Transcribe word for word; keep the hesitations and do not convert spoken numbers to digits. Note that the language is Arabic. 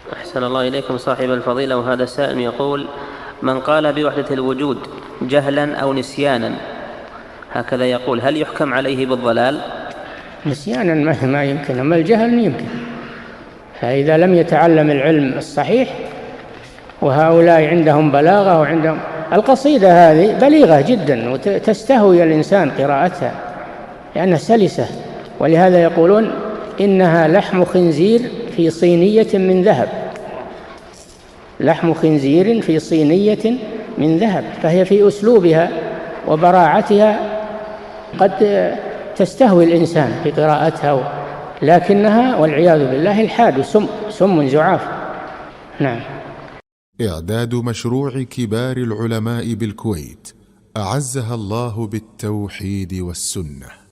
أحسن الله إليكم صاحب الفضيلة. وهذا سائل يقول: من قال بوحدة الوجود جهلا أو نسيانا، هكذا يقول، هل يحكم عليه بالضلال؟ نسيانا ما يمكن، أما الجهل يمكن. فإذا لم يتعلم العلم الصحيح، وهؤلاء عندهم بلاغة وعندهم القصيدة هذه بليغة جدا وتستهوي الإنسان قراءتها لأنها سلسة، ولهذا يقولون إنها لحم خنزير في صينية من ذهب، لحم خنزير في صينية من ذهب. فهي في أسلوبها وبراعتها قد تستهوي الإنسان في قراءتها، لكنها والعياذ بالله الحاد سم سم زعاف. نعم. إعداد مشروع كبار العلماء بالكويت أعزها الله بالتوحيد والسنة.